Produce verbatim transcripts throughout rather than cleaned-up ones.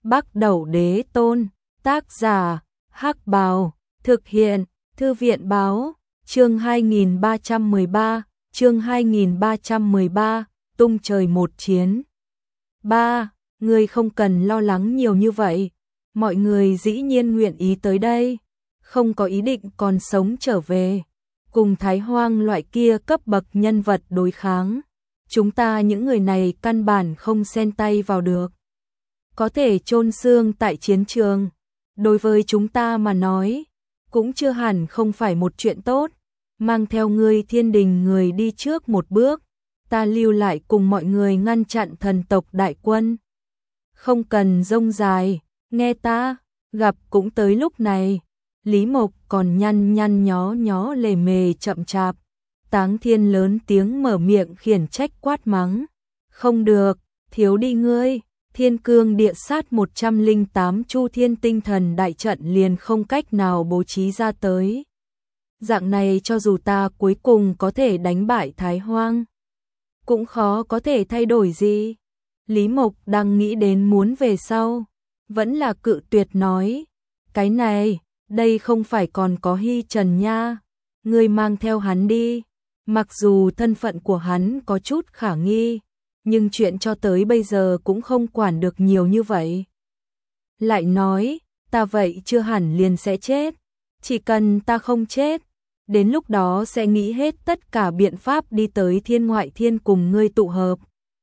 Bắc Đẩu Đế Tôn, tác giả, Hắc Bào, thực hiện, Thư viện báo, chương hai nghìn ba trăm mười ba, chương hai nghìn ba trăm mười ba, tung trời một chiến. ba. Ngươi không cần lo lắng nhiều như vậy, mọi người dĩ nhiên nguyện ý tới đây, không có ý định còn sống trở về, cùng Thái Hoang loại kia cấp bậc nhân vật đối kháng. Chúng ta những người này căn bản không xen tay vào được. Có thể chôn xương tại chiến trường, đối với chúng ta mà nói, cũng chưa hẳn không phải một chuyện tốt. Mang theo ngươi Thiên Đình người đi trước một bước, ta lưu lại cùng mọi người ngăn chặn thần tộc đại quân. Không cần rông dài, nghe ta, gặp cũng tới lúc này. Lý Mộc còn nhăn nhăn nhó nhó lề mề chậm chạp. Táng Thiên lớn tiếng mở miệng khiển trách quát mắng. Không được, thiếu đi ngươi, Thiên Cương địa sát một trăm lẻ tám chu thiên tinh thần đại trận liền không cách nào bố trí ra tới. Dạng này cho dù ta cuối cùng có thể đánh bại Thái Hoang, cũng khó có thể thay đổi gì. Lý Mộc đang nghĩ đến muốn về sau, vẫn là cự tuyệt nói. Cái này, đây không phải còn có Hy Trần nha, ngươi mang theo hắn đi. Mặc dù thân phận của hắn có chút khả nghi, nhưng chuyện cho tới bây giờ cũng không quản được nhiều như vậy. Lại nói, ta vậy chưa hẳn liền sẽ chết, chỉ cần ta không chết, đến lúc đó sẽ nghĩ hết tất cả biện pháp đi tới thiên ngoại thiên cùng ngươi tụ hợp.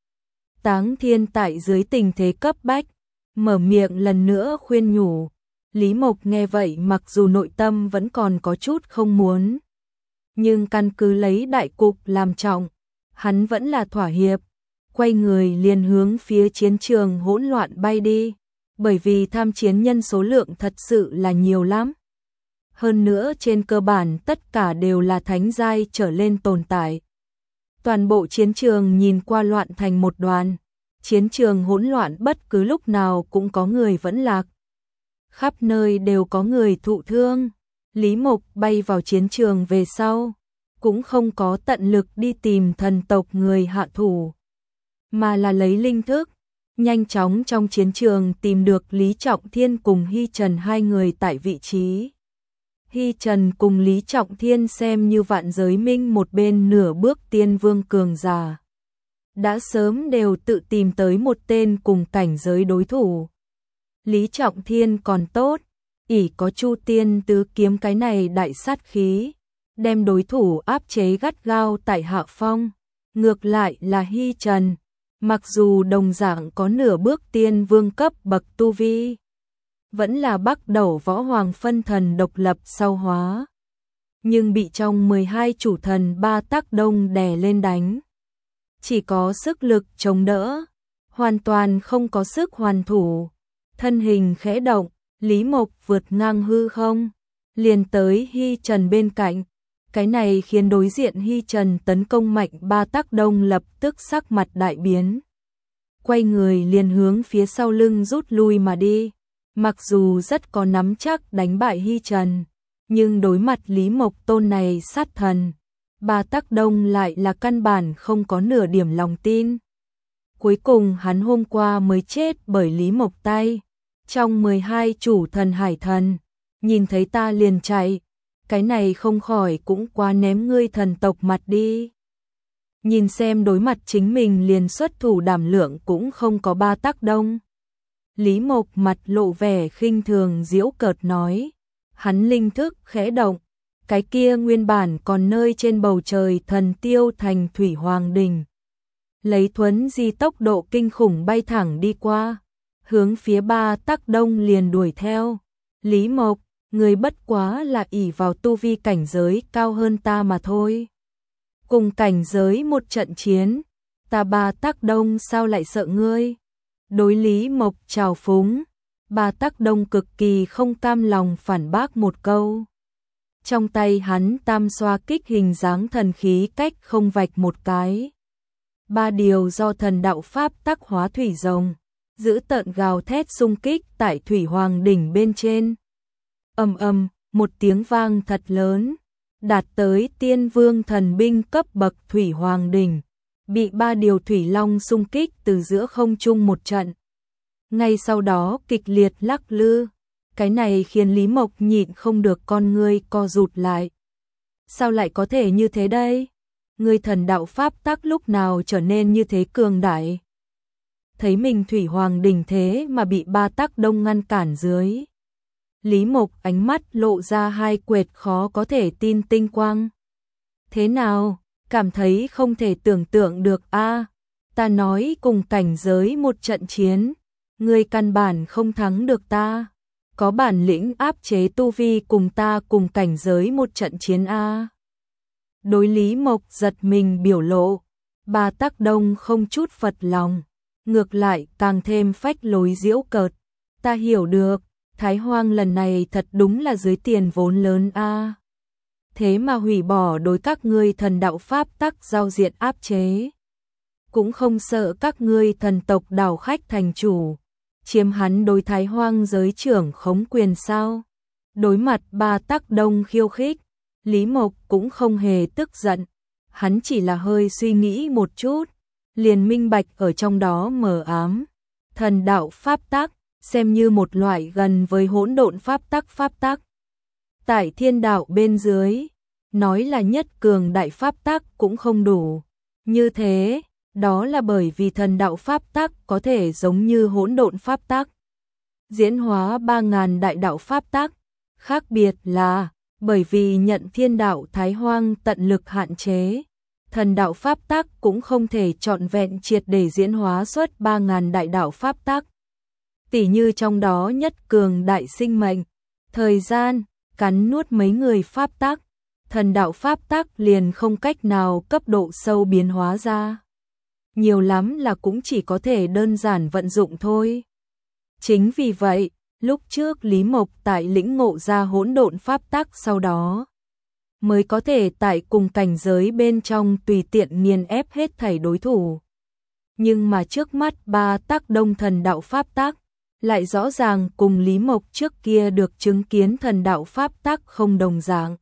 Táng Thiên tại dưới tình thế cấp bách, mở miệng lần nữa khuyên nhủ. Lý Mộc nghe vậy mặc dù nội tâm vẫn còn có chút không muốn, nhưng căn cứ lấy đại cục làm trọng, hắn vẫn là thỏa hiệp, quay người liền hướng phía chiến trường hỗn loạn bay đi, bởi vì tham chiến nhân số lượng thật sự là nhiều lắm. Hơn nữa trên cơ bản tất cả đều là thánh giai trở lên tồn tại. Toàn bộ chiến trường nhìn qua loạn thành một đoàn, chiến trường hỗn loạn bất cứ lúc nào cũng có người vẫn lạc. Khắp nơi đều có người thụ thương. Lý Mộc bay vào chiến trường về sau, cũng không có tận lực đi tìm thần tộc người hạ thủ, mà là lấy linh thức, nhanh chóng trong chiến trường tìm được Lý Trọng Thiên cùng Hy Trần hai người tại vị trí. Hy Trần cùng Lý Trọng Thiên xem như vạn giới minh một bên nửa bước tiên vương cường giả, đã sớm đều tự tìm tới một tên cùng cảnh giới đối thủ. Lý Trọng Thiên còn tốt, ỷ có Chu Tiên tứ kiếm cái này đại sát khí, đem đối thủ áp chế gắt gao tại hạ phong. Ngược lại là Hy Trần, mặc dù đồng dạng có nửa bước tiên vương cấp bậc tu vi, vẫn là Bắc Đẩu Võ Hoàng phân thần độc lập sau hóa, nhưng bị trong mười hai chủ thần ba tác đông đè lên đánh, chỉ có sức lực chống đỡ, hoàn toàn không có sức hoàn thủ. Thân hình khẽ động, Lý Mộc vượt ngang hư không, liền tới Hy Trần bên cạnh. Cái này khiến đối diện Hy Trần tấn công mạnh ba tác đông lập tức sắc mặt đại biến, quay người liền hướng phía sau lưng rút lui mà đi. Mặc dù rất có nắm chắc đánh bại Hy Trần, nhưng đối mặt Lý Mộc tôn này sát thần, ba tác đông lại là căn bản không có nửa điểm lòng tin. Cuối cùng hắn hôm qua mới chết bởi Lý Mộc tay. Trong mười hai chủ thần hải thần, nhìn thấy ta liền chạy, cái này không khỏi cũng quá ném ngươi thần tộc mặt đi. Nhìn xem đối mặt chính mình liền xuất thủ đảm lượng cũng không có ba tác đông. Lý Mộc mặt lộ vẻ khinh thường giễu cợt nói, hắn linh thức khẽ động, cái kia nguyên bản còn nơi trên bầu trời thần tiêu thành Thủy Hoàng Đình, lấy thuấn di tốc độ kinh khủng bay thẳng đi qua, hướng phía ba tác đông liền đuổi theo. Lý Mộc, người bất quá là ỷ vào tu vi cảnh giới cao hơn ta mà thôi. Cùng cảnh giới một trận chiến, ta ba tác đông sao lại sợ ngươi? Đối Lý Mộc trào phúng, ba tác đông cực kỳ không cam lòng phản bác một câu. Trong tay hắn tam xoa kích hình dáng thần khí cách không vạch một cái. Ba điều do thần đạo pháp tắc hóa thủy rồng, giữ tợn gào thét xung kích tại Thủy Hoàng đỉnh bên trên. Ầm ầm, một tiếng vang thật lớn, đạt tới tiên vương thần binh cấp bậc Thủy Hoàng đỉnh, bị ba điều thủy long xung kích từ giữa không trung một trận. ngay sau đó kịch liệt lắc lư. Cái này khiến Lý Mộc nhịn không được con ngươi co rụt lại. Sao lại có thể như thế đây? Ngươi thần đạo pháp tắc lúc nào trở nên như thế cường đại? Thấy mình Thủy Hoàng đỉnh thế mà bị ba Tác Đông ngăn cản dưới. Lý Mộc ánh mắt lộ ra hai quệt khó có thể tin tinh quang. Thế nào? Cảm thấy không thể tưởng tượng được a? À, ta nói cùng cảnh giới một trận chiến, ngươi căn bản không thắng được ta. Có bản lĩnh áp chế tu vi cùng ta cùng cảnh giới một trận chiến a. À. Đối Lý Mộc giật mình biểu lộ, ba Tác Đông không chút phật lòng, ngược lại càng thêm phách lối giễu cợt. Ta hiểu được, Thái Hoang lần này thật đúng là dưới tiền vốn lớn a. À. Thế mà hủy bỏ đối các ngươi thần đạo pháp tắc giao diện áp chế. Cũng không sợ các ngươi thần tộc đảo khách thành chủ, chiếm hắn đối Thái Hoang giới trưởng khống quyền sao? Đối mặt ba Tác Đông khiêu khích, Lý Mộc cũng không hề tức giận, hắn chỉ là hơi suy nghĩ một chút, liền minh bạch ở trong đó mờ ám. Thần đạo pháp tắc xem như một loại gần với hỗn độn pháp tắc pháp tắc. Tại thiên đạo bên dưới, nói là nhất cường đại pháp tắc cũng không đủ. Như thế, đó là bởi vì thần đạo pháp tắc có thể giống như hỗn độn pháp tắc, diễn hóa ba ngàn đại đạo pháp tắc. Khác biệt là, bởi vì nhận thiên đạo Thái Hoang tận lực hạn chế, thần đạo pháp tắc cũng không thể trọn vẹn triệt để diễn hóa xuất ba ngàn đại đạo pháp tắc. Tỉ như trong đó nhất cường đại sinh mệnh, thời gian, cắn nuốt mấy người pháp tắc, thần đạo pháp tắc liền không cách nào cấp độ sâu biến hóa ra. Nhiều lắm là cũng chỉ có thể đơn giản vận dụng thôi. Chính vì vậy, lúc trước Lý Mộc tại lĩnh ngộ ra hỗn độn pháp tắc sau đó, mới có thể tại cùng cảnh giới bên trong tùy tiện nghiền ép hết thảy đối thủ. Nhưng mà trước mắt ba Tác Đông thần đạo pháp tắc, lại rõ ràng cùng Lý Mộc trước kia được chứng kiến thần đạo pháp tắc không đồng dạng.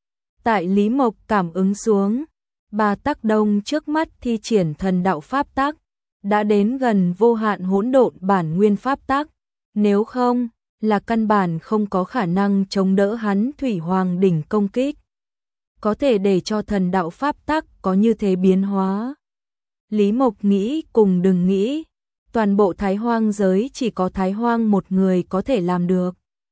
Tại Lý Mộc cảm ứng xuống, ba Tác Đông trước mắt thi triển thần đạo pháp tắc, đã đến gần vô hạn hỗn độn bản nguyên pháp tắc, nếu không, là căn bản không có khả năng chống đỡ hắn Thủy Hoàng đỉnh công kích. Có thể để cho thần đạo pháp tắc có như thế biến hóa. Lý Mộc nghĩ cùng đừng nghĩ, toàn bộ Thái Hoang giới chỉ có Thái Hoang một người có thể làm được.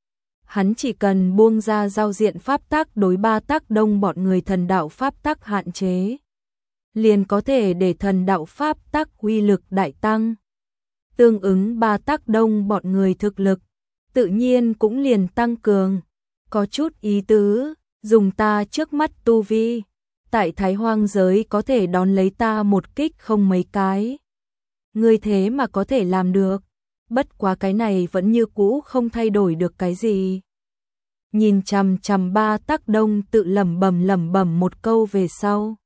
Hắn chỉ cần buông ra giao diện pháp tắc đối ba Tác Đông bọn người thần đạo pháp tắc hạn chế, liền có thể để thần đạo pháp tắc uy lực đại tăng. Tương ứng ba Tác Đông bọn người thực lực, tự nhiên cũng liền tăng cường. Có chút ý tứ, dùng ta trước mắt tu vi, tại Thái Hoang giới có thể đón lấy ta một kích không mấy cái. Ngươi thế mà có thể làm được, bất quá cái này vẫn như cũ không thay đổi được cái gì. Nhìn chằm chằm ba Tác Đông tự lẩm bẩm lẩm bẩm một câu về sau,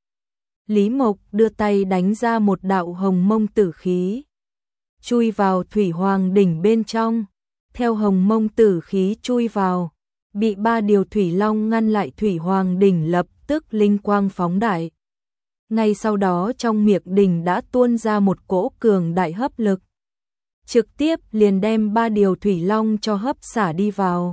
Lý Mộc đưa tay đánh ra một đạo hồng mông tử khí, chui vào Thủy Hoàng đỉnh bên trong. Theo hồng mông tử khí chui vào, bị ba điều thủy long ngăn lại, Thủy Hoàng đỉnh lập tức linh quang phóng đại. Ngay sau đó trong miệng đỉnh đã tuôn ra một cỗ cường đại hấp lực, trực tiếp liền đem ba điều thủy long cho hấp xả đi vào.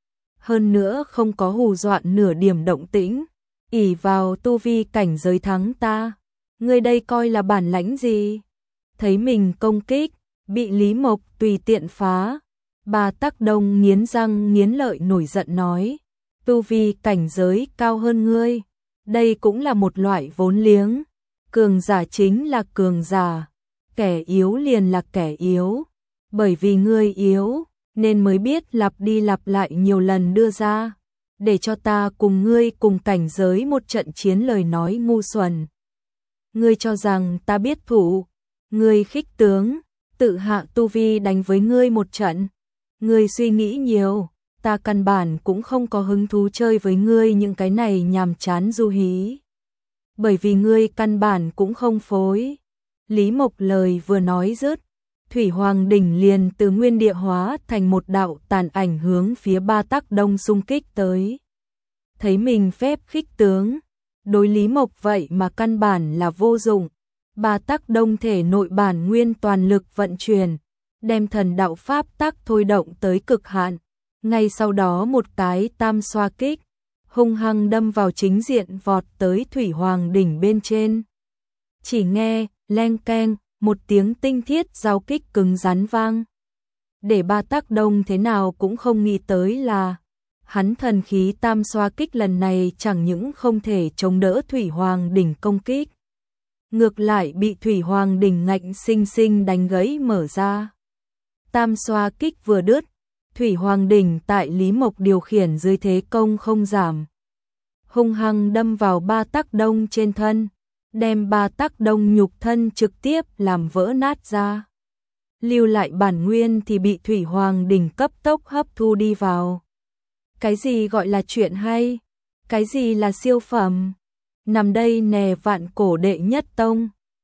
Hơn nữa không có hù dọa nửa điểm động tĩnh, ỷ vào tu vi cảnh giới thắng ta, ngươi đây coi là bản lãnh gì? Thấy mình công kích, bị Lý Mộc tùy tiện phá, ba Tác Đông nghiến răng nghiến lợi nổi giận nói, tu vi cảnh giới cao hơn ngươi, đây cũng là một loại vốn liếng, cường giả chính là cường giả, kẻ yếu liền là kẻ yếu, bởi vì ngươi yếu, nên mới biết lặp đi lặp lại nhiều lần đưa ra, để cho ta cùng ngươi cùng cảnh giới một trận chiến lời nói ngu xuẩn. Ngươi cho rằng ta biết thủ, ngươi khích tướng, tự hạ tu vi đánh với ngươi một trận. Ngươi suy nghĩ nhiều, ta căn bản cũng không có hứng thú chơi với ngươi những cái này nhàm chán du hí. Bởi vì ngươi căn bản cũng không phối. Lý Mộc lời vừa nói dứt, Thủy Hoàng đỉnh liền từ nguyên địa hóa thành một đạo tàn ảnh hướng phía ba Tác Đông xung kích tới. Thấy mình phép khích tướng, đối Lý Mộc vậy mà căn bản là vô dụng. Ba Tác Đông thể nội bản nguyên toàn lực vận chuyển, đem thần đạo pháp tắc thôi động tới cực hạn. Ngay sau đó một cái tam xoa kích, hung hăng đâm vào chính diện vọt tới Thủy Hoàng đỉnh bên trên. Chỉ nghe, leng keng, một tiếng tinh thiết giao kích cứng rắn vang. Để Ba Tác Đông thế nào cũng không nghĩ tới là hắn thần khí tam xoa kích lần này chẳng những không thể chống đỡ Thủy Hoàng đỉnh công kích, ngược lại bị Thủy Hoàng đỉnh ngạnh sinh sinh đánh gãy mở ra. Tam xoa kích vừa đứt, Thủy Hoàng đỉnh tại Lý Mộc điều khiển dưới thế công không giảm, hung hăng đâm vào Ba Tác Đông trên thân, đem Ba Tác Đông nhục thân trực tiếp làm vỡ nát ra. Lưu lại bản nguyên thì bị Thủy Hoàng đỉnh cấp tốc hấp thu đi vào. Cái gì gọi là chuyện hay? Cái gì là siêu phẩm? Nằm đây nè vạn cổ đệ nhất tông.